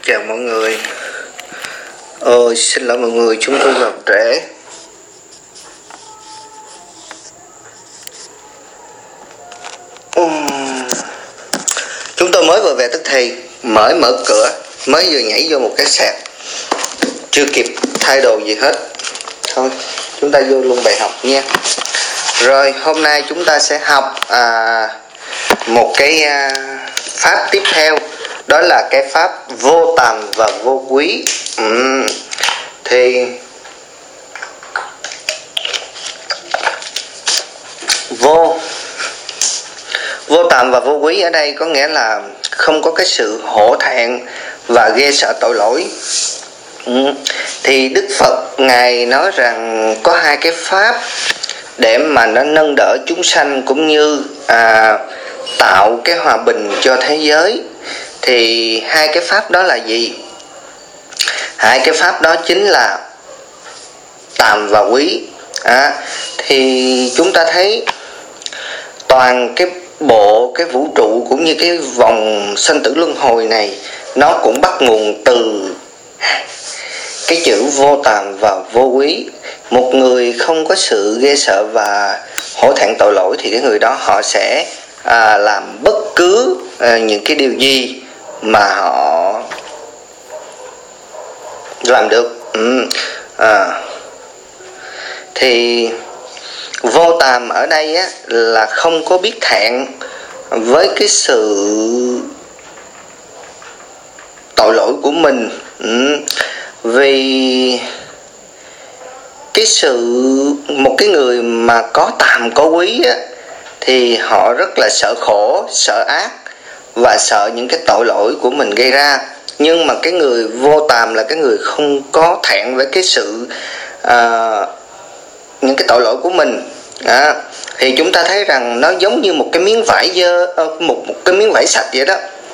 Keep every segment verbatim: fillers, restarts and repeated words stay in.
chào mọi người. Ôi xin lỗi mọi người, chúng tôi vào trễ. uhm. Chúng tôi mới vừa về tức thì mới mở cửa, mới vừa nhảy vô một cái sạc, chưa kịp thay đồ gì hết. Thôi chúng ta vô luôn bài học nha. Rồi hôm nay chúng ta sẽ học à, một cái à, pháp tiếp theo. Đó là cái pháp vô tàm và vô quý. uhm. Thì vô Vô tàm và vô quý ở đây có nghĩa là không có cái sự hổ thẹn và ghê sợ tội lỗi. ừ. Thì Đức Phật Ngài nói rằng có hai cái pháp để mà nó nâng đỡ chúng sanh cũng như à, tạo cái hòa bình cho thế giới. Thì hai cái pháp đó là gì? Hai cái pháp đó chính là tàm và quý. à, Thì chúng ta thấy toàn cái bộ cái vũ trụ cũng như cái vòng sinh tử luân hồi này, nó cũng bắt nguồn từ cái chữ vô tàm và vô quý. Một người không có sự ghê sợ và hổ thẹn tội lỗi thì cái người đó họ sẽ à, làm bất cứ à, những cái điều gì mà họ làm được. ừ. à. Thì vô tàm ở đây á, là không có biết thẹn với cái sự tội lỗi của mình. ừ. Vì cái sự một cái người mà có tàm có quý á, thì họ rất là sợ khổ, sợ ác và sợ những cái tội lỗi của mình gây ra. Nhưng mà cái người vô tàm là cái người không có thẹn với cái sự à, những cái tội lỗi của mình. à, Thì chúng ta thấy rằng nó giống như một cái miếng vải dơ, một, một cái miếng vải sạch vậy đó.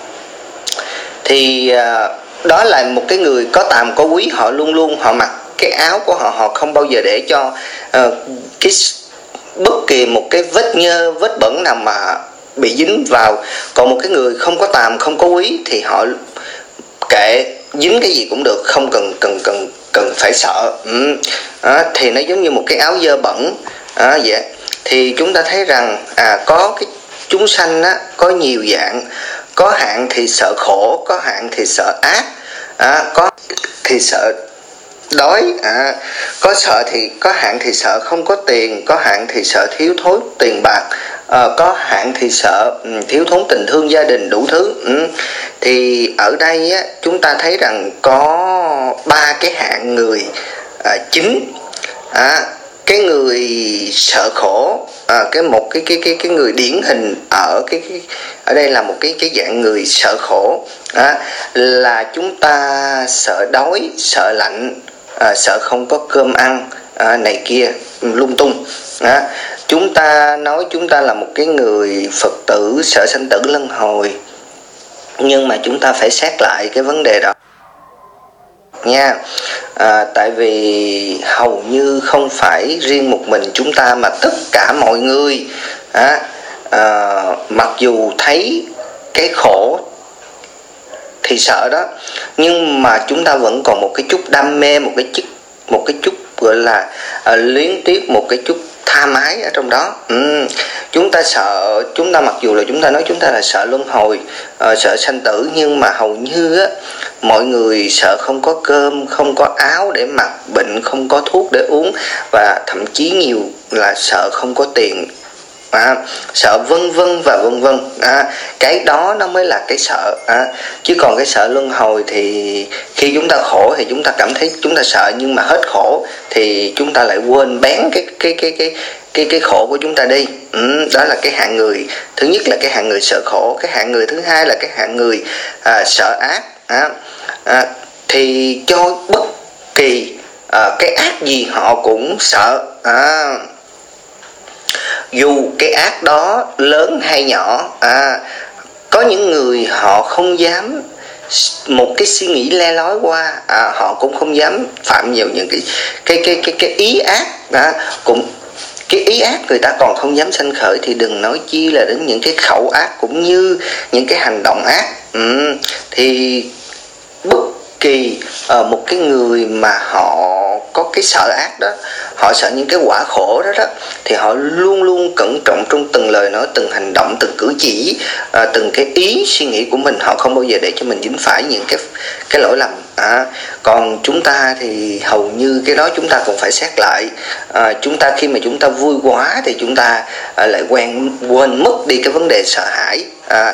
Thì à, đó là một cái người có tàm có quý. Họ luôn luôn họ mặc cái áo của họ, họ không bao giờ để cho uh, cái bất kỳ một cái vết nhơ, vết bẩn nào mà bị dính vào. Còn một cái người không có tàm không có quý thì họ kệ, dính cái gì cũng được, không cần cần cần cần phải sợ. ừ. à, Thì nó giống như một cái áo dơ bẩn. à, vậy thì chúng ta thấy rằng à, có cái chúng sanh á, có nhiều dạng. Có hạng thì sợ khổ, có hạng thì sợ ác, à, có thì sợ đói, à, có sợ thì có hạng thì sợ không có tiền, có hạng thì sợ thiếu thốn tiền bạc, à, có hạng thì sợ um, thiếu thốn tình thương gia đình, đủ thứ. ừ. Thì ở đây á, chúng ta thấy rằng có ba cái hạng người à, chính. à, cái người sợ khổ, à, cái một cái cái cái cái người điển hình ở cái, cái ở đây là một cái cái dạng người sợ khổ. à, là chúng ta sợ đói, sợ lạnh, à, sợ không có cơm ăn, à, này kia lung tung. à, chúng ta nói chúng ta là một cái người Phật tử sợ sanh tử luân hồi, nhưng mà chúng ta phải xét lại cái vấn đề đó nha. à, Tại vì hầu như không phải riêng một mình chúng ta mà tất cả mọi người à, à, mặc dù thấy cái khổ thì sợ đó, nhưng mà chúng ta vẫn còn một cái chút đam mê, một cái chút một cái chút gọi là à, luyến tiếc, một cái chút tha mái ở trong đó. ừ. Chúng ta sợ, chúng ta mặc dù là chúng ta nói chúng ta là sợ luân hồi, uh, sợ sanh tử, nhưng mà hầu như á, mọi người sợ không có cơm, không có áo để mặc, bệnh không có thuốc để uống, và thậm chí nhiều là sợ không có tiền, à, sợ vân vân và vân vân. à, Cái đó nó mới là cái sợ. à, Chứ còn cái sợ luân hồi thì khi chúng ta khổ thì chúng ta cảm thấy chúng ta sợ, nhưng mà hết khổ thì chúng ta lại quên bén cái cái cái cái cái cái khổ của chúng ta đi. ừ, Đó là cái hạng người thứ nhất, là cái hạng người sợ khổ. Cái hạng người thứ hai là cái hạng người à, sợ ác. à, à, Thì cho bất kỳ à, cái ác gì họ cũng sợ. à, Dù cái ác đó lớn hay nhỏ. à, Có những người họ không dám một cái suy nghĩ le lói qua, à, họ cũng không dám phạm nhiều những cái cái cái cái cái ý ác. à, cũng cái ý ác người ta còn không dám sanh khởi, thì đừng nói chi là đến những cái khẩu ác cũng như những cái hành động ác. ừ, Thì bất kỳ uh, một cái người mà họ có cái sợ ác đó, họ sợ những cái quả khổ đó đó, thì họ luôn luôn cẩn trọng trong từng lời nói, từng hành động, từng cử chỉ, uh, từng cái ý suy nghĩ của mình. Họ không bao giờ để cho mình dính phải những cái cái lỗi lầm. À, còn chúng ta thì hầu như cái đó chúng ta cũng phải xét lại. À, chúng ta khi mà chúng ta vui quá thì chúng ta à, lại quen quên mất đi cái vấn đề sợ hãi. À,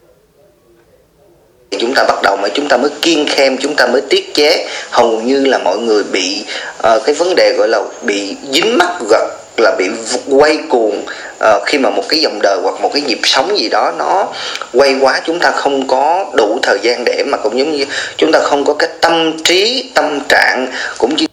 chúng ta bắt đầu mà chúng ta mới kiêng khem, chúng ta mới tiết chế. Hầu như là mọi người bị uh, cái vấn đề gọi là bị dính mắc, gật là bị quay cuồng uh, khi mà một cái dòng đời hoặc một cái nhịp sống gì đó nó quay quá, chúng ta không có đủ thời gian để mà cũng giống như chúng ta không có cái tâm trí, tâm trạng, cũng như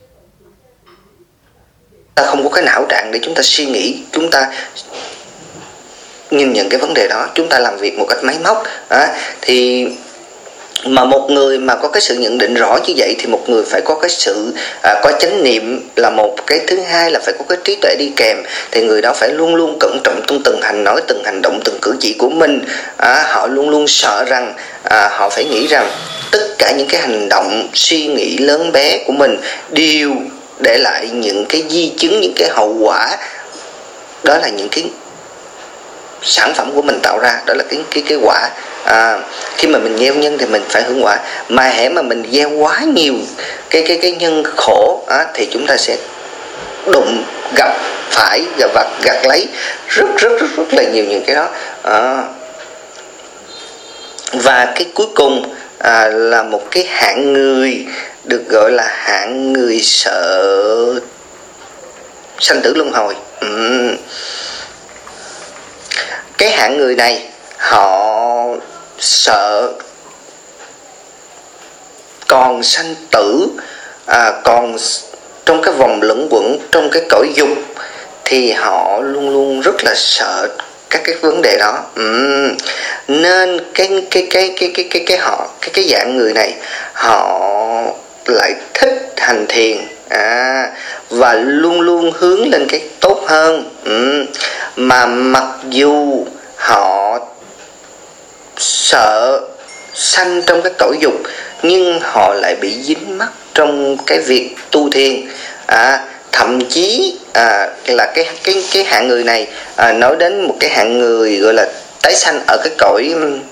ta không có cái não trạng để chúng ta suy nghĩ, chúng ta nhìn nhận cái vấn đề đó, chúng ta làm việc một cách máy móc. À, thì mà một người mà có cái sự nhận định rõ như vậy thì một người phải có cái sự à, có chánh niệm là một, cái thứ hai là phải có cái trí tuệ đi kèm. Thì người đó phải luôn luôn cẩn trọng trong từng hành nói, từng hành động, từng cử chỉ của mình. À, họ luôn luôn sợ rằng à, họ phải nghĩ rằng tất cả những cái hành động, suy nghĩ lớn bé của mình đều để lại những cái di chứng, những cái hậu quả. Đó là những cái sản phẩm của mình tạo ra, đó là cái cái cái quả. À, khi mà mình gieo nhân thì mình phải hưởng quả, mà hễ mà mình gieo quá nhiều cái cái cái nhân khổ á, thì chúng ta sẽ đụng gặp phải và gặt lấy rất rất rất rất là nhiều những cái đó. À, và cái cuối cùng à, là một cái hạng người được gọi là hạng người sợ sanh tử luân hồi. uhm. Cái hạng người này họ sợ còn sanh tử, à, còn trong cái vòng luẩn quẩn, trong cái cõi dục, thì họ luôn luôn rất là sợ các cái vấn đề đó. uhm. Nên cái cái cái cái cái cái cái họ cái cái dạng người này họ lại thích hành thiền, à, và luôn luôn hướng lên cái tốt hơn. uhm. Mà mặc dù họ sợ sanh trong cái cõi dục, nhưng họ lại bị dính mắc trong cái việc tu thiền. À, thậm chí à, là cái cái cái hạng người này à, nói đến một cái hạng người gọi là tái sanh ở cái cõi,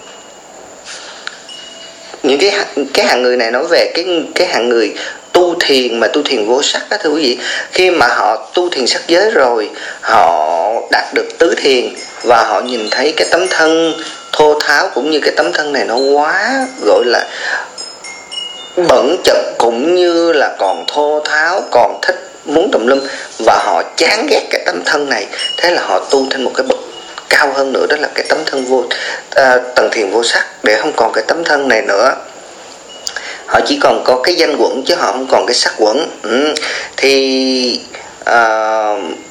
những cái cái hạng người này nói về cái cái hạng người tu thiền mà tu thiền vô sắc đó, thưa quý vị. Khi mà họ tu thiền sắc giới rồi, họ đạt được tứ thiền và họ nhìn thấy cái tấm thân thô tháo, cũng như cái tấm thân này nó quá gọi là bẩn chật, cũng như là còn thô tháo, còn thích muốn tùm lum, và họ chán ghét cái tấm thân này. Thế là họ tu thêm một cái bậc cao hơn nữa, đó là cái tấm thân vô à, tầng thiền vô sắc, để không còn cái tấm thân này nữa. Họ chỉ còn có cái danh quẩn chứ họ không còn cái sắc quẩn. ừ. Thì à,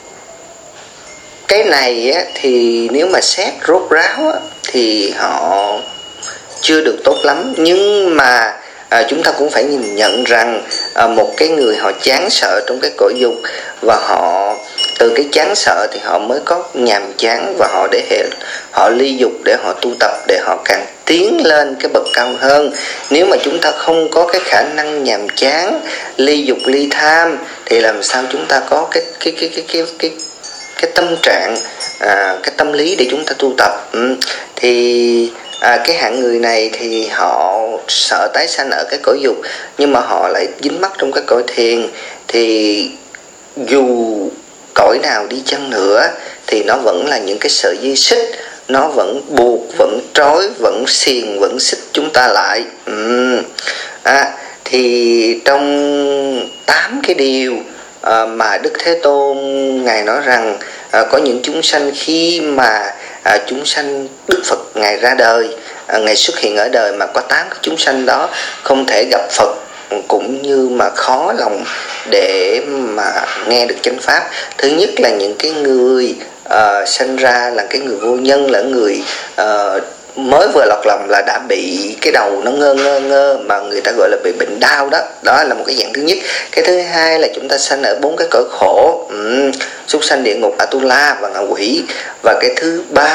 cái này á, thì nếu mà xét rốt ráo á, thì họ chưa được tốt lắm. Nhưng mà à, chúng ta cũng phải nhìn nhận rằng à, một cái người họ chán sợ trong cái cõi dục, và họ từ cái chán sợ thì họ mới có nhàm chán, và họ để hệ, họ ly dục để họ tu tập, để họ càng tiến lên cái bậc cao hơn. Nếu mà chúng ta không có cái khả năng nhàm chán, ly dục ly tham, thì làm sao chúng ta có cái cái cái cái cái cái cái tâm trạng, à, cái tâm lý để chúng ta tu tập. ừ. Thì à, cái hạng người này thì họ sợ tái sanh ở cái cõi dục, nhưng mà họ lại dính mắc trong cái cõi thiền. Thì dù cõi nào đi chăng nữa thì nó vẫn là những cái sợi dây xích, nó vẫn buộc, vẫn trói, vẫn xiềng, vẫn xích chúng ta lại. ừ. à, Thì trong tám cái điều à, mà Đức Thế Tôn Ngài nói rằng à, có những chúng sanh khi mà à, chúng sanh Đức Phật Ngài ra đời, à, Ngài xuất hiện ở đời, mà có tám cái chúng sanh đó không thể gặp Phật, cũng như mà khó lòng để mà nghe được chánh pháp. Thứ nhất là những cái người uh, sinh ra là cái người vô nhân, là người uh, mới vừa lọt lòng là đã bị cái đầu nó ngơ ngơ ngơ, mà người ta gọi là bị bệnh đau đó. Đó là một cái dạng thứ nhất. Cái thứ hai là chúng ta sanh ở bốn cái cõi khổ, ừ, súc sanh, địa ngục, Atula và ngạ quỷ. Và cái thứ ba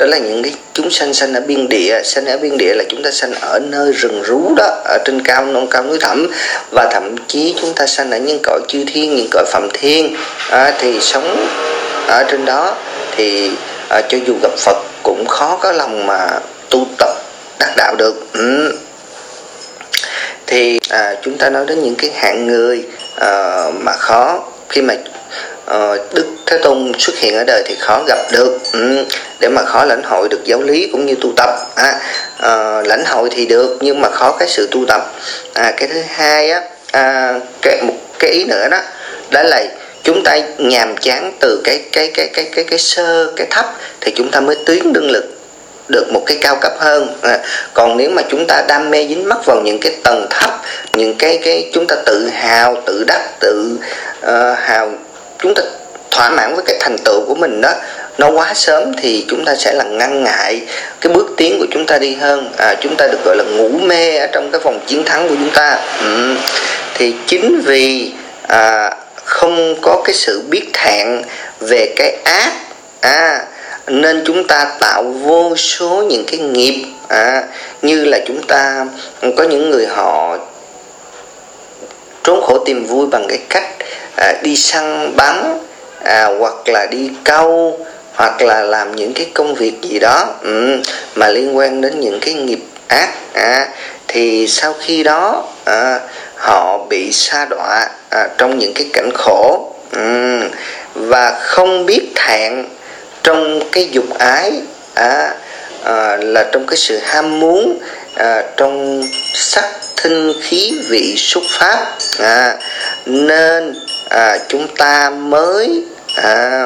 đó là những cái chúng sanh sanh ở biên địa. Sanh ở biên địa là chúng ta sanh ở nơi rừng rú đó, ở trên cao non cao núi thẳm, và thậm chí chúng ta sanh ở những cõi chư thiên, những cõi phạm thiên, à, thì sống ở trên đó thì à, cho dù gặp Phật cũng khó có lòng mà tu tập đắc đạo được. ừ. Thì à, chúng ta nói đến những cái hạng người à, mà khó, khi mà à, Đức Thế Tôn xuất hiện ở đời thì khó gặp được, ừ, để mà khó lãnh hội được giáo lý cũng như tu tập. à, à, lãnh hội thì được nhưng mà khó cái sự tu tập. à, Cái thứ hai á, à, cái, một cái ý nữa đó, đó là chúng ta nhàm chán từ cái cái cái cái cái cái sơ, cái thấp thì chúng ta mới tiến đương lực được một cái cao cấp hơn. à, còn nếu mà chúng ta đam mê dính mắc vào những cái tầng thấp, những cái cái chúng ta tự hào, tự đắc, tự uh, hào, chúng ta thỏa mãn với cái thành tựu của mình đó, nó quá sớm thì chúng ta sẽ là ngăn ngại cái bước tiến của chúng ta đi hơn. à, chúng ta được gọi là ngủ mê ở trong cái vòng chiến thắng của chúng ta. ừ. Thì chính vì à, không có cái sự biết thẹn về cái ác, à, nên chúng ta tạo vô số những cái nghiệp, à, như là chúng ta có những người họ trốn khổ tìm vui bằng cái cách à, đi săn bắn, à, hoặc là đi câu, hoặc là làm những cái công việc gì đó ừ, mà liên quan đến những cái nghiệp ác. à, thì sau khi đó à, họ bị sa đọa à, trong những cái cảnh khổ, ừ, và không biết thẹn trong cái dục ái, à, à, là trong cái sự ham muốn, à, trong sắc thinh khí vị xúc pháp, à, nên à, chúng ta mới à,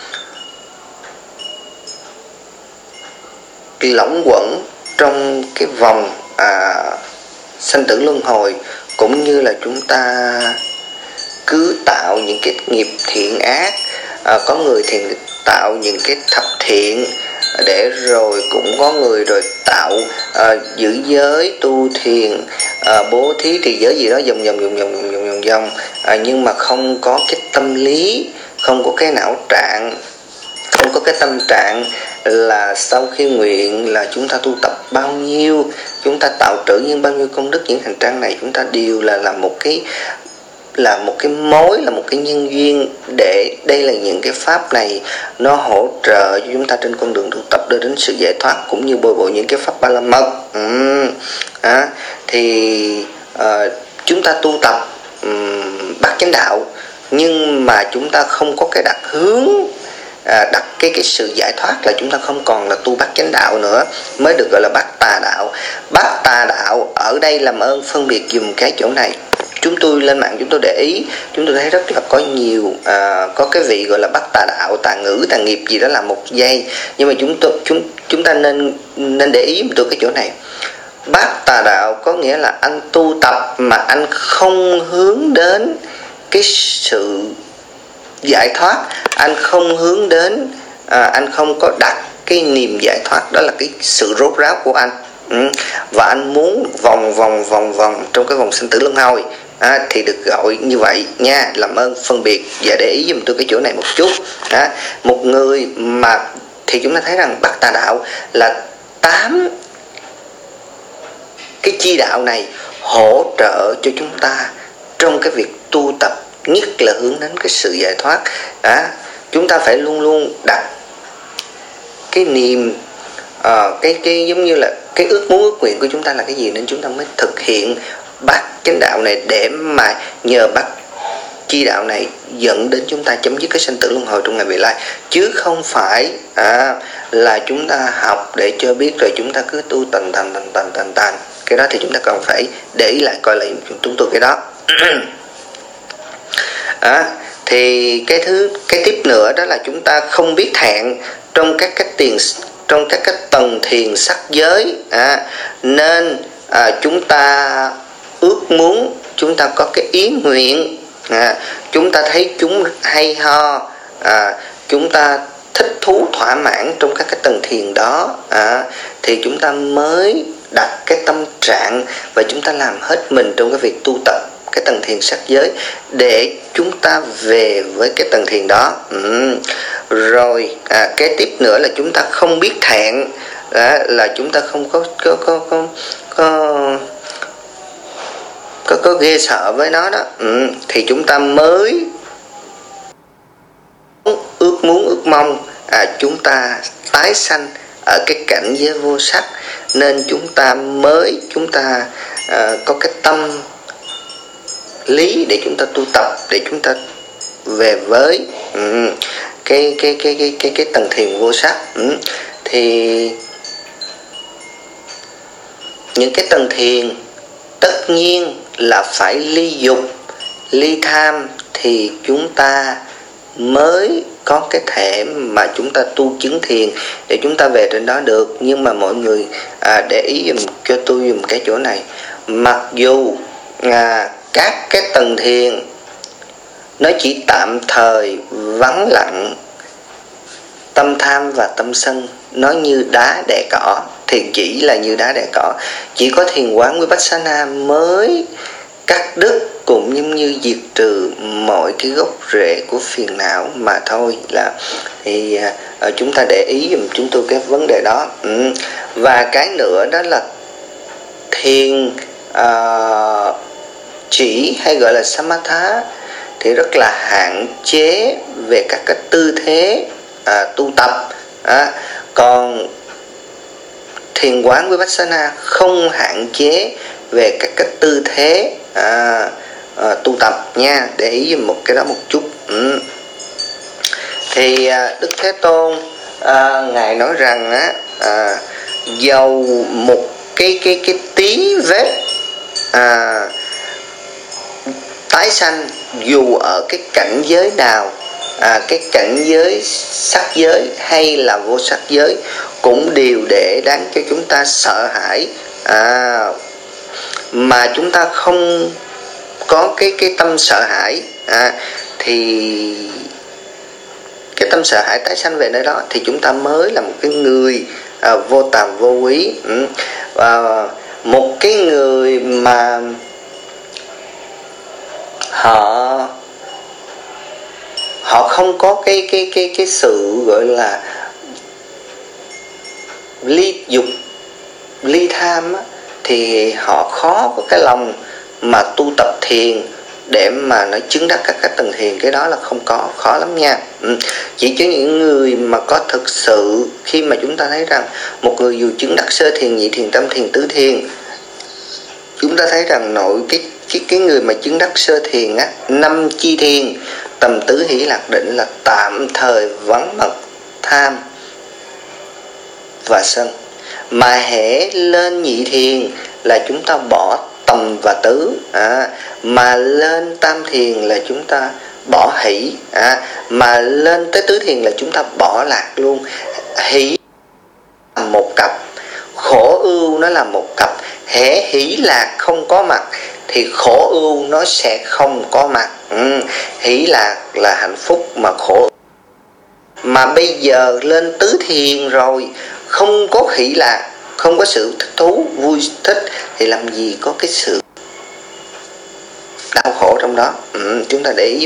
lỏng quẩn trong cái vòng à, sanh tử luân hồi, cũng như là chúng ta cứ tạo những cái nghiệp thiện ác. à, có người thì tạo những cái thập thiện, để rồi cũng có người rồi tạo à, giữ giới, tu thiền, à, bố thí trì giới gì đó vòng vòng vòng vòng vòng vòng vòng vòng à, nhưng mà không có cái tâm lý, không có cái não trạng, không có cái tâm trạng là sau khi nguyện là chúng ta tu tập bao nhiêu, chúng ta tạo trữ những bao nhiêu công đức, những hành trang này chúng ta đều là làm một cái là một cái mối, là một cái nhân duyên, để đây là những cái pháp này nó hỗ trợ cho chúng ta trên con đường tu tập đưa đến sự giải thoát, cũng như bồi bổ những cái pháp ba la mật. ừ. à, thì uh, chúng ta tu tập um, bát chánh đạo, nhưng mà chúng ta không có cái đặt hướng, à, đặt cái cái sự giải thoát, là chúng ta không còn là tu bát chánh đạo nữa, mới được gọi là bát tà đạo. Bát tà đạo ở đây làm ơn phân biệt dùm cái chỗ này. Chúng tôi lên mạng chúng tôi để ý, chúng tôi thấy rất là có nhiều à, có cái vị gọi là bát tà đạo, tà ngữ, tà nghiệp gì đó là một giây, nhưng mà chúng tôi chúng chúng ta nên nên để ý được cái chỗ này. Bát tà đạo có nghĩa là anh tu tập mà anh không hướng đến cái sự giải thoát, anh không hướng đến, à, anh không có đặt cái niềm giải thoát, đó là cái sự rốt ráo của anh. ừ. Và anh muốn vòng vòng vòng vòng trong cái vòng sinh tử luân hồi, à, thì được gọi như vậy nha. Làm ơn phân biệt và để ý giùm tôi cái chỗ này một chút. à, Một người mà thì chúng ta thấy rằng bát tà đạo là tám cái chi đạo này hỗ trợ cho chúng ta trong cái việc tu tập, nhất là hướng đến cái sự giải thoát. à, Chúng ta phải luôn luôn đặt cái niềm, à, cái cái giống như là cái ước muốn, ước nguyện của chúng ta là cái gì, nên chúng ta mới thực hiện bát chánh đạo này, để mà nhờ bát chi đạo này dẫn đến chúng ta chấm dứt cái sinh tử luân hồi trong ngày vị lai, chứ không phải à, là chúng ta học để cho biết rồi chúng ta cứ tu tần tần tần tần tần tần. Cái đó thì chúng ta cần phải để ý lại coi lại chúng tôi cái đó. à, thì cái thứ cái tiếp nữa đó là chúng ta không biết thẹn trong các cái tiền, trong các cái tầng thiền sắc giới, à, nên à, chúng ta ước muốn, chúng ta có cái ý nguyện, à, chúng ta thấy chúng hay ho, à, chúng ta thích thú thỏa mãn trong các cái tầng thiền đó, à, thì chúng ta mới đặt cái tâm trạng và chúng ta làm hết mình trong cái việc tu tập cái tầng thiền sắc giới để chúng ta về với cái tầng thiền đó. ừ. Rồi à, kế tiếp nữa là chúng ta không biết thẹn, đó, là chúng ta không có có có có có có, có ghê sợ với nó đó, ừ, thì chúng ta mới ước muốn ước mong à, chúng ta tái sanh ở cái cảnh giới vô sắc, nên chúng ta mới chúng ta à, có cái tâm lý để chúng ta tu tập, để chúng ta về với ừ, cái, cái cái cái cái cái tầng thiền vô sắc. Ừ. Thì những cái tầng thiền tất nhiên là phải ly dục, ly tham thì chúng ta mới có cái thể mà chúng ta tu chứng thiền để chúng ta về trên đó được. Nhưng mà mọi người à, để ý dùm cho tôi dùm cái chỗ này, mặc dù à, các cái tầng thiền nó chỉ tạm thời vắng lặng tâm tham và tâm sân, nó như đá đè cỏ, thiền chỉ là như đá đè cỏ. Chỉ có thiền quán Vipassana mới cắt đứt cũng như như diệt trừ mọi cái gốc rễ của phiền não mà thôi. Là thì à, chúng ta để ý dùm chúng tôi cái vấn đề đó. Ừ. Và cái nữa đó là thiền à, chỉ hay gọi là Samatha thì rất là hạn chế về các cái tư thế à, tu tập. À, còn thiền quán Vipassana không hạn chế về các cái tư thế à, à, tu tập nha, để ý một cái đó một chút. Ừ. Thì à, Đức Thế Tôn à, ngài nói rằng á, à, dầu một cái cái cái tí vết à, tái sanh dù ở cái cảnh giới nào, à, cái cảnh giới sắc giới hay là vô sắc giới, cũng đều để đáng cho chúng ta sợ hãi. À, mà chúng ta không có cái cái tâm sợ hãi à, thì cái tâm sợ hãi tái sanh về nơi đó thì chúng ta mới là một cái người à, vô tàm vô quý. Ừ. À, một cái người mà họ họ không có cái cái cái cái sự gọi là ly dục ly tham á, thì họ khó có cái lòng mà tu tập thiền để mà nó chứng đắc các cái tầng thiền. Cái đó là không có, khó lắm nha. Ừ. Chỉ cho những người mà có thực sự, khi mà chúng ta thấy rằng một người dù chứng đắc sơ thiền, nhị thiền, tam thiền, tứ thiền, chúng ta thấy rằng nội cái cái cái người mà chứng đắc sơ thiền á, năm chi thiền, tầm tứ hỷ lạc định là tạm thời vắng mặt tham và sân. Mà hễ lên nhị thiền là chúng ta bỏ tầm và tứ, à, mà lên tam thiền là chúng ta bỏ hỷ, à, mà lên tới tứ thiền là chúng ta bỏ lạc luôn. Hỷ là một cặp, khổ ưu nó là một cặp. Hễ hỷ lạc không có mặt thì khổ ưu nó sẽ không có mặt. Ừ. Hỷ lạc là hạnh phúc mà khổ. Mà bây giờ lên tứ thiền rồi, không có hỷ lạc, không có sự thích thú, vui thích, thì làm gì có cái sự đau khổ trong đó. Ừ. Chúng ta để ý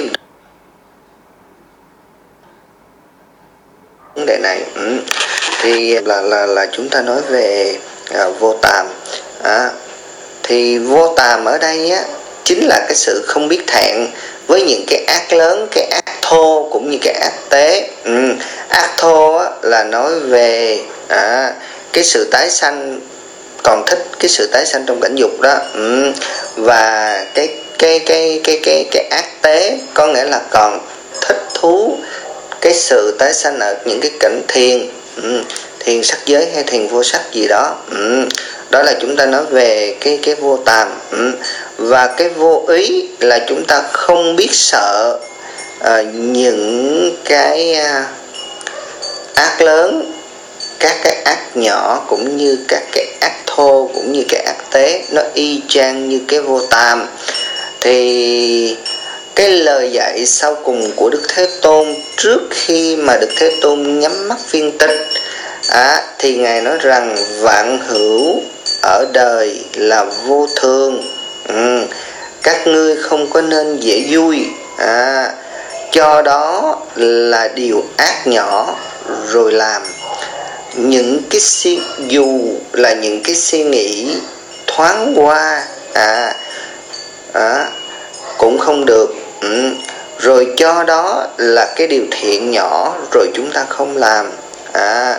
vấn đề này. Ừ. Thì là là là chúng ta nói về à, vô tàm. À, thì vô tàm ở đây á chính là cái sự không biết thẹn với những cái ác lớn, cái ác thô cũng như cái ác tế. Ừ. Ác thô á, là nói về à, cái sự tái sanh, còn thích cái sự tái sanh trong cảnh dục đó. Ừ. Và cái cái cái cái cái cái ác tế có nghĩa là còn thích thú cái sự tái sanh ở những cái cảnh thiền, ừ. thiền sắc giới hay thiền vô sắc gì đó. Ừ. Đó là chúng ta nói về cái cái vô tàm. Ừ. Và cái vô ý là chúng ta không biết sợ à, những cái à, ác lớn, các cái ác nhỏ cũng như các cái ác thô cũng như cái ác tế, nó y chang như cái vô tàm. Thì cái lời dạy sau cùng của Đức Thế Tôn trước khi mà Đức Thế Tôn nhắm mắt viên tịch à, thì Ngài nói rằng vạn hữu ở đời là vô thường. Ừ. Các ngươi không có nên dễ vui, à, cho đó là điều ác nhỏ rồi làm. Những cái suy, dù là những cái suy nghĩ thoáng qua à, à cũng không được. ừ. Rồi cho đó là cái điều thiện nhỏ rồi chúng ta không làm. à,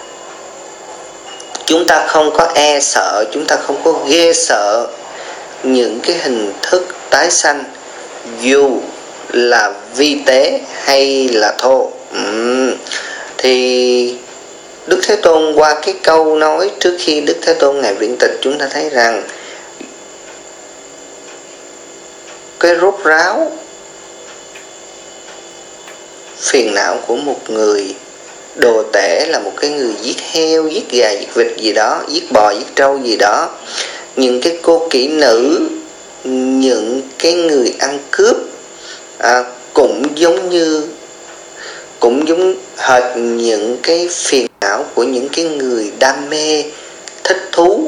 Chúng ta không có e sợ, chúng ta không có ghê sợ những cái hình thức tái sanh, dù là vi tế hay là thô. ừ. Thì Đức Thế Tôn qua cái câu nói trước khi Đức Thế Tôn ngài viễn tịch, chúng ta thấy rằng cái rốt ráo phiền não của một người đồ tể là một cái người giết heo, giết gà, giết vịt gì đó, giết bò, giết trâu gì đó, những cái cô kỹ nữ, những cái người ăn cướp, à, cũng giống như cũng giống hệt những cái phiền não của những cái người đam mê thích thú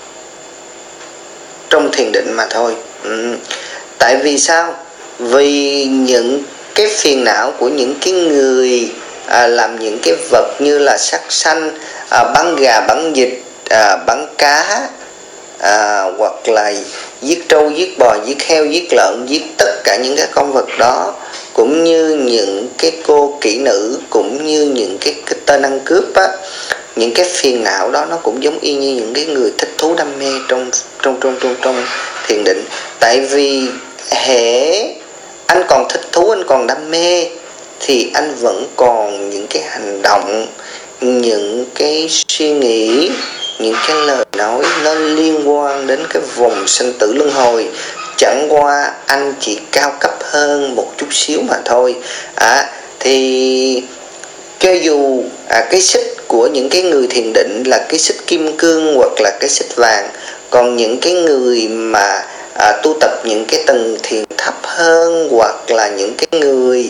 trong thiền định mà thôi. ừ. Tại vì sao? Vì những cái phiền não của những cái người à, làm những cái vật như là sát sanh, à, bắn gà, bắn vịt, à, bắn cá, à, hoặc là giết trâu, giết bò, giết heo, giết lợn, giết tất cả những cái con vật đó, cũng như những cái cô kỹ nữ, cũng như những cái, cái tên ăn cướp á, những cái phiền não đó nó cũng giống y như những cái người thích thú đam mê trong trong trong trong trong thiền định. Tại vì hễ anh còn thích thú, anh còn đam mê thì anh vẫn còn những cái hành động, những cái suy nghĩ, những cái lời nói nó liên quan đến cái vòng sinh tử luân hồi. Chẳng qua anh chỉ cao cấp hơn một chút xíu mà thôi. à, Thì cho dù à, cái xích của những cái người thiền định là cái xích kim cương hoặc là cái xích vàng, còn những cái người mà à, tu tập những cái tầng thiền thấp hơn, hoặc là những cái người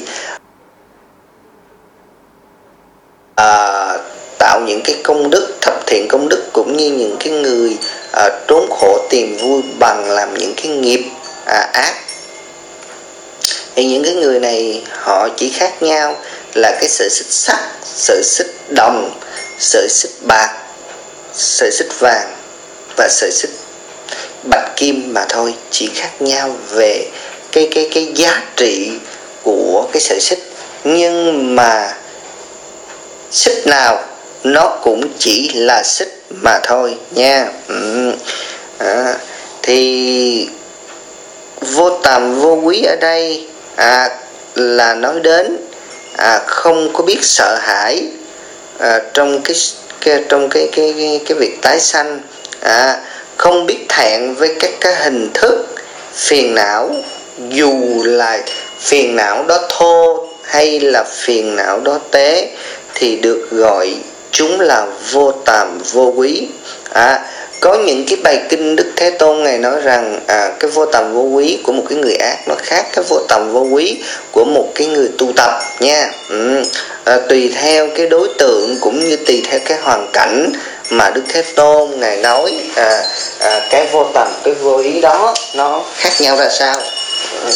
à, tạo những cái công đức, thập thiện công đức, cũng như những cái người à, trốn khổ tìm vui bằng làm những cái nghiệp à, ác, thì những cái người này họ chỉ khác nhau là cái sợi xích sắt, sợi xích đồng, sợi xích bạc, sợi xích vàng và sợi xích bạch kim mà thôi. Chỉ khác nhau về cái cái cái giá trị của cái sợi xích, nhưng mà xích nào nó cũng chỉ là xích mà thôi nha. ừ. à, Thì vô tàm vô quý ở đây à, là nói đến à, không có biết sợ hãi à, trong cái, cái trong cái cái cái, cái việc tái sanh, à, không biết thẹn với các cái hình thức phiền não, dù là phiền não đó thô hay là phiền não đó tế, thì được gọi chúng là vô tàm vô quý. à, Có những cái bài kinh Đức Thế Tôn ngài nói rằng à, cái vô tàm vô quý của một cái người ác nó khác cái vô tàm vô quý của một cái người tu tập nha. ừ. à, Tùy theo cái đối tượng cũng như tùy theo cái hoàn cảnh mà Đức Thế Tôn ngài nói à, à, cái vô tàm, cái vô ý đó nó khác nhau ra sao. ừ.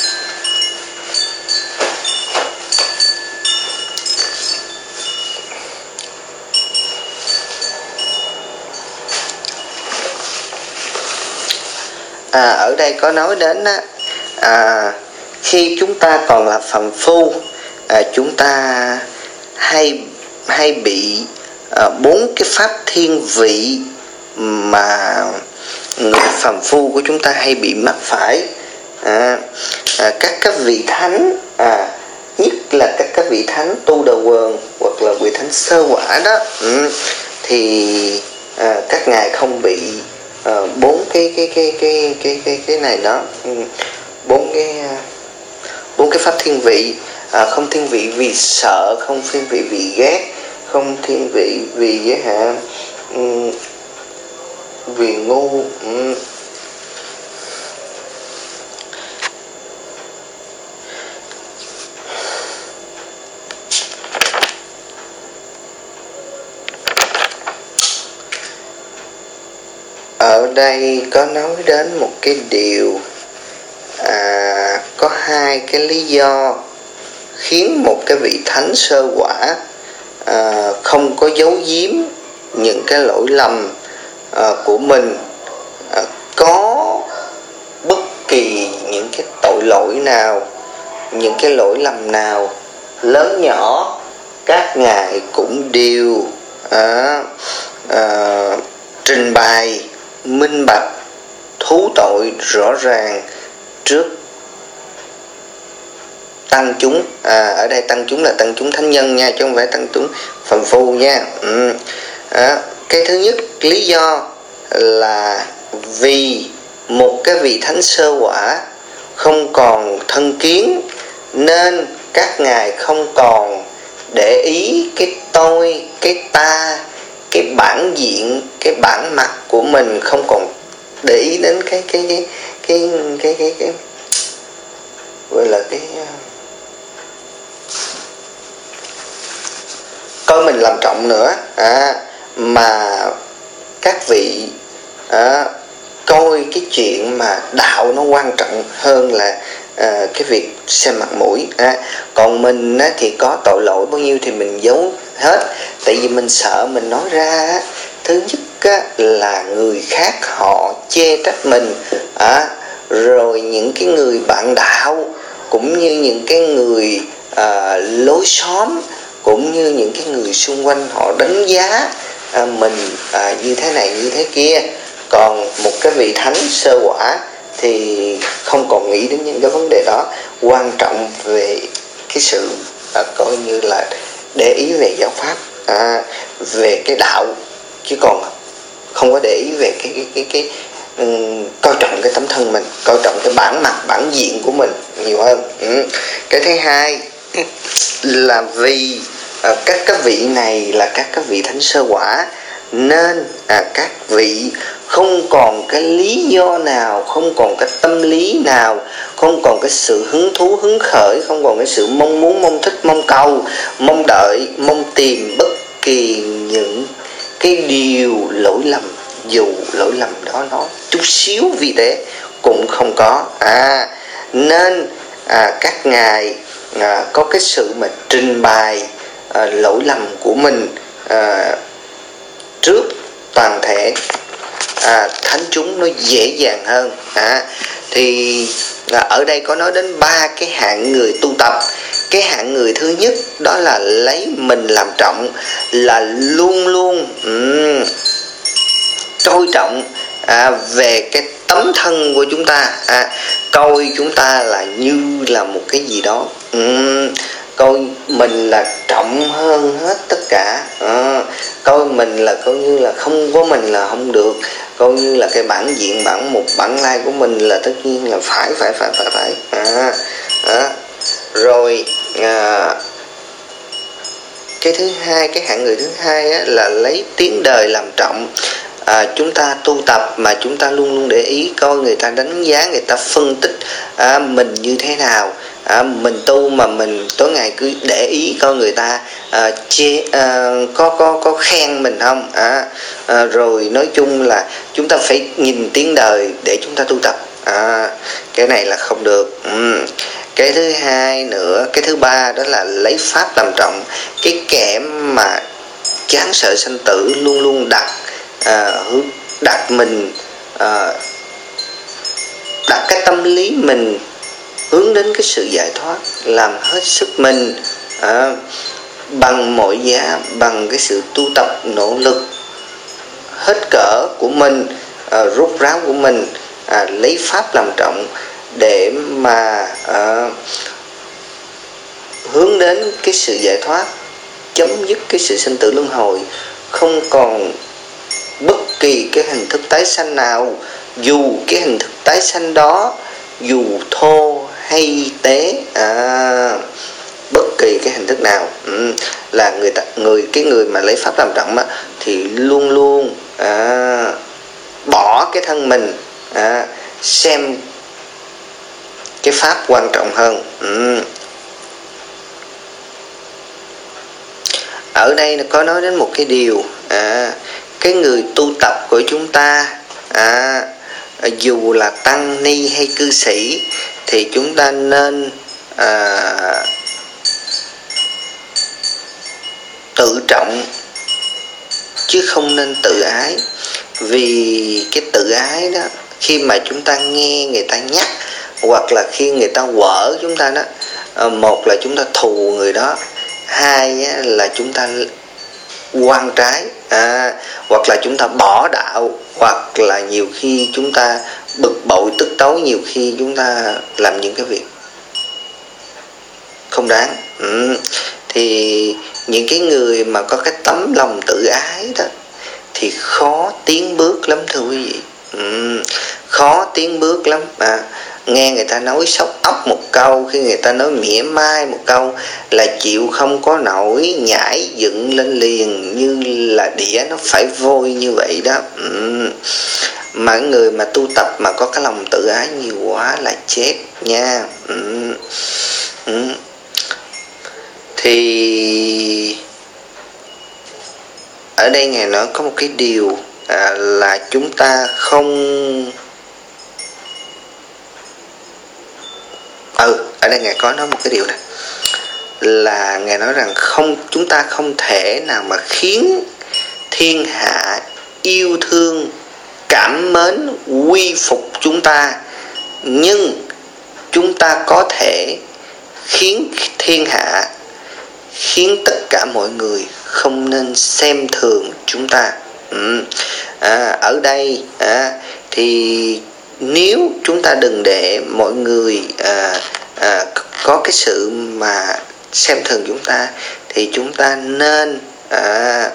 À, ở đây có nói đến á, à, khi chúng ta còn là phàm phu, à, chúng ta hay hay bị à, bốn cái pháp thiên vị mà người phàm phu của chúng ta hay bị mắc phải. à, à, các các vị thánh, à, nhất là các các vị thánh tu đầu quần hoặc là vị thánh sơ quả đó, ừ, thì à, các ngài không bị bốn uh, cái cái cái cái cái cái cái này nó bốn um, cái bốn cái pháp thiên vị. À, không thiên vị vì sợ, không thiên vị vì ghét, không thiên vị vì giới hạn, um, vì ngu. um. Ở đây có nói đến một cái điều, à, có hai cái lý do khiến một cái vị thánh sơ quả à, không có giấu giếm những cái lỗi lầm à, của mình, à, có bất kỳ những cái tội lỗi nào, những cái lỗi lầm nào lớn nhỏ, các ngài cũng đều à, à, trình bày minh bạch, thú tội rõ ràng trước tăng chúng. À, ở đây tăng chúng là tăng chúng thánh nhân nha, chứ không phải tăng chúng phàm phu nha. ừ. à, cái thứ nhất, lý do là vì một cái vị thánh sơ quả không còn thân kiến, nên các ngài không còn để ý cái tôi, cái ta, cái bản diện, cái bản mặt của mình, không còn để ý đến cái cái cái cái cái cái, cái, cái gọi là cái coi mình làm trọng nữa, à, mà các vị à, coi cái chuyện mà đạo nó quan trọng hơn là à, cái việc xem mặt mũi. à, còn mình á, thì có tội lỗi bao nhiêu thì mình giấu hết, tại vì mình sợ mình nói ra á, thứ nhất á, là người khác họ chê trách mình, à, rồi những cái người bạn đạo cũng như những cái người à, lối xóm cũng như những cái người xung quanh họ đánh giá à, mình à, như thế này như thế kia. Còn một cái vị thánh sơ quả thì không còn nghĩ đến những cái vấn đề đó, quan trọng về cái sự à, coi như là để ý về giáo pháp, à, về cái đạo, chứ còn không có để ý về cái cái cái, cái um, coi trọng cái tấm thân mình, coi trọng cái bản mặt bản diện của mình nhiều hơn. ừ. Cái thứ hai là vì à, các các vị này là các các vị thánh sơ quả, nên à, các vị không còn cái lý do nào, không còn cái tâm lý nào, không còn cái sự hứng thú hứng khởi, không còn cái sự mong muốn, mong thích, mong cầu, mong đợi, mong tìm bất kỳ những cái điều lỗi lầm, dù lỗi lầm đó nó chút xíu vì thế cũng không có. à, nên à, các ngài à, có cái sự mà trình bày à, lỗi lầm của mình à, trước toàn thể à, thánh chúng nó dễ dàng hơn. à, thì à, ở đây có nói đến ba cái hạng người tu tập. Cái hạng người thứ nhất đó là lấy mình làm trọng, là luôn luôn um, coi trọng à, về cái tấm thân của chúng ta, à, coi chúng ta là như là một cái gì đó, um, coi mình là trọng hơn hết tất cả, à, coi mình là coi như là không có mình là không được, coi như là cái bản diện, bản mục, bản lai của mình là tất nhiên là phải phải phải phải phải à, à. Rồi à, cái thứ hai, cái hạng người thứ hai á, là lấy tiếng đời làm trọng. À, chúng ta tu tập mà chúng ta luôn luôn để ý coi người ta đánh giá, người ta phân tích à, mình như thế nào. À, mình tu mà mình tối ngày cứ để ý coi người ta à, chê, à, có có có khen mình không. à, à, Rồi nói chung là chúng ta phải nhìn tiếng đời để chúng ta tu tập. à, Cái này là không được. ừ. Cái thứ hai nữa, cái thứ ba đó là lấy pháp làm trọng. Cái kẻ mà chán sợ sanh tử luôn luôn đặt à, đặt mình à, đặt cái tâm lý mình hướng đến cái sự giải thoát, làm hết sức mình à, bằng mọi giá, bằng cái sự tu tập nỗ lực hết cỡ của mình, à, rốt ráo của mình, à, lấy pháp làm trọng để mà à, hướng đến cái sự giải thoát, chấm dứt cái sự sinh tử luân hồi, không còn bất kỳ cái hình thức tái sanh nào, dù cái hình thức tái sanh đó dù thô hay tế, à, bất kỳ cái hình thức nào, ừ, là người ta người cái người mà lấy pháp làm trọng á, thì luôn luôn à, bỏ cái thân mình, à, xem cái pháp quan trọng hơn. ừ. Ở đây nó có nói đến một cái điều, à, cái người tu tập của chúng ta, à, dù là tăng ni hay cư sĩ, thì chúng ta nên à, tự trọng chứ không nên tự ái. Vì cái tự ái đó, khi mà chúng ta nghe người ta nhắc, hoặc là khi người ta quở chúng ta đó, một là chúng ta thù người đó, hai là chúng ta quan trái, à, hoặc là chúng ta bỏ đạo, hoặc là nhiều khi chúng ta bực bội tức tối, nhiều khi chúng ta làm những cái việc không đáng. ừ. Thì những cái người mà có cái tấm lòng tự ái đó thì khó tiến bước lắm thưa quý vị. ừ. Khó tiến bước lắm. à, Nghe người ta nói sốc óc một câu, khi người ta nói mỉa mai một câu là chịu không có nổi, nhảy dựng lên liền như là đĩa nó phải vôi như vậy đó. ừ. Mà người mà tu tập mà có cái lòng tự ái nhiều quá là chết nha. ừ. Ừ. Thì ở đây Ngài nói có một cái điều à, là chúng ta không ừ ở đây Ngài có nói một cái điều này là Ngài nói rằng không, chúng ta không thể nào mà khiến thiên hạ yêu thương, cảm mến, quy phục chúng ta, nhưng chúng ta có thể khiến thiên hạ, khiến tất cả mọi người không nên xem thường chúng ta. ừ. à, ở đây à, thì nếu chúng ta đừng để mọi người à, à, có cái sự mà xem thường chúng ta, thì chúng ta nên à,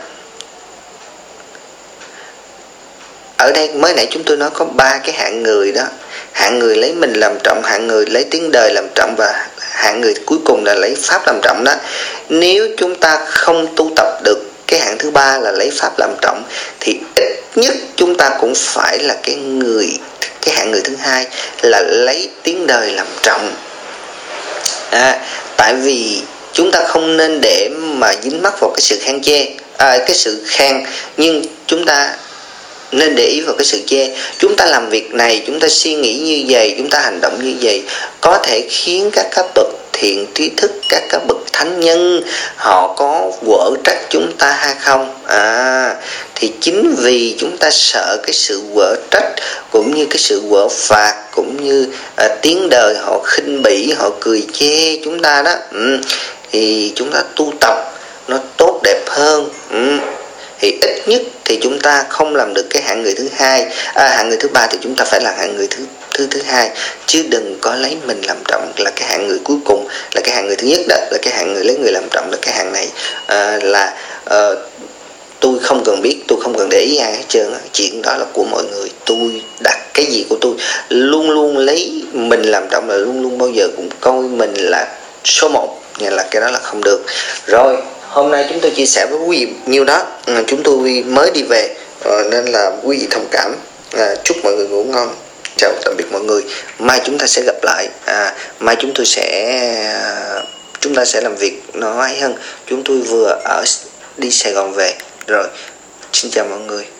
ở đây mới nãy chúng tôi nói có ba cái hạng người đó. Hạng người lấy mình làm trọng, hạng người lấy tiếng đời làm trọng, và hạng người cuối cùng là lấy pháp làm trọng đó. Nếu chúng ta không tu tập được cái hạng thứ ba là lấy pháp làm trọng, thì ít nhất chúng ta cũng phải là cái người cái hạng người thứ hai là lấy tiếng đời làm trọng. à, Tại vì chúng ta không nên để mà dính mắc vào cái sự khen chê, à, cái sự khen, nhưng chúng ta nên để ý vào cái sự chê. Chúng ta làm việc này, chúng ta suy nghĩ như vậy, chúng ta hành động như vậy, có thể khiến các các bậc thiện trí thức, các các bậc thánh nhân họ có quở trách chúng ta hay không? À, thì chính vì chúng ta sợ cái sự quở trách, cũng như cái sự quở phạt, cũng như à, tiếng đời họ khinh bỉ, họ cười chê chúng ta đó, ừ, thì chúng ta tu tập nó tốt đẹp hơn. ừ. Thì ít nhất thì chúng ta không làm được cái hạng người thứ hai, à, hạng người thứ ba thì chúng ta phải là hạng người thứ thứ thứ hai, chứ đừng có lấy mình làm trọng là cái hạng người cuối cùng, là cái hạng người thứ nhất đó, là cái hạng người lấy người làm trọng, là cái hạng này à, là à, tôi không cần biết, tôi không cần để ý ai hết trơn, chuyện đó là của mọi người, tôi đặt cái gì của tôi, luôn luôn lấy mình làm trọng, là luôn luôn bao giờ cũng coi mình là số một, nghĩa là cái đó là không được. Rồi hôm nay chúng tôi chia sẻ với quý vị nhiêu đó. à, chúng tôi mới đi về à, nên là quý vị thông cảm. à, chúc mọi người ngủ ngon, chào tạm biệt mọi người. Mai chúng ta sẽ gặp lại. à, mai chúng tôi sẽ chúng ta sẽ làm việc nó hay hơn. Chúng tôi vừa ở đi Sài Gòn về rồi. Xin chào mọi người.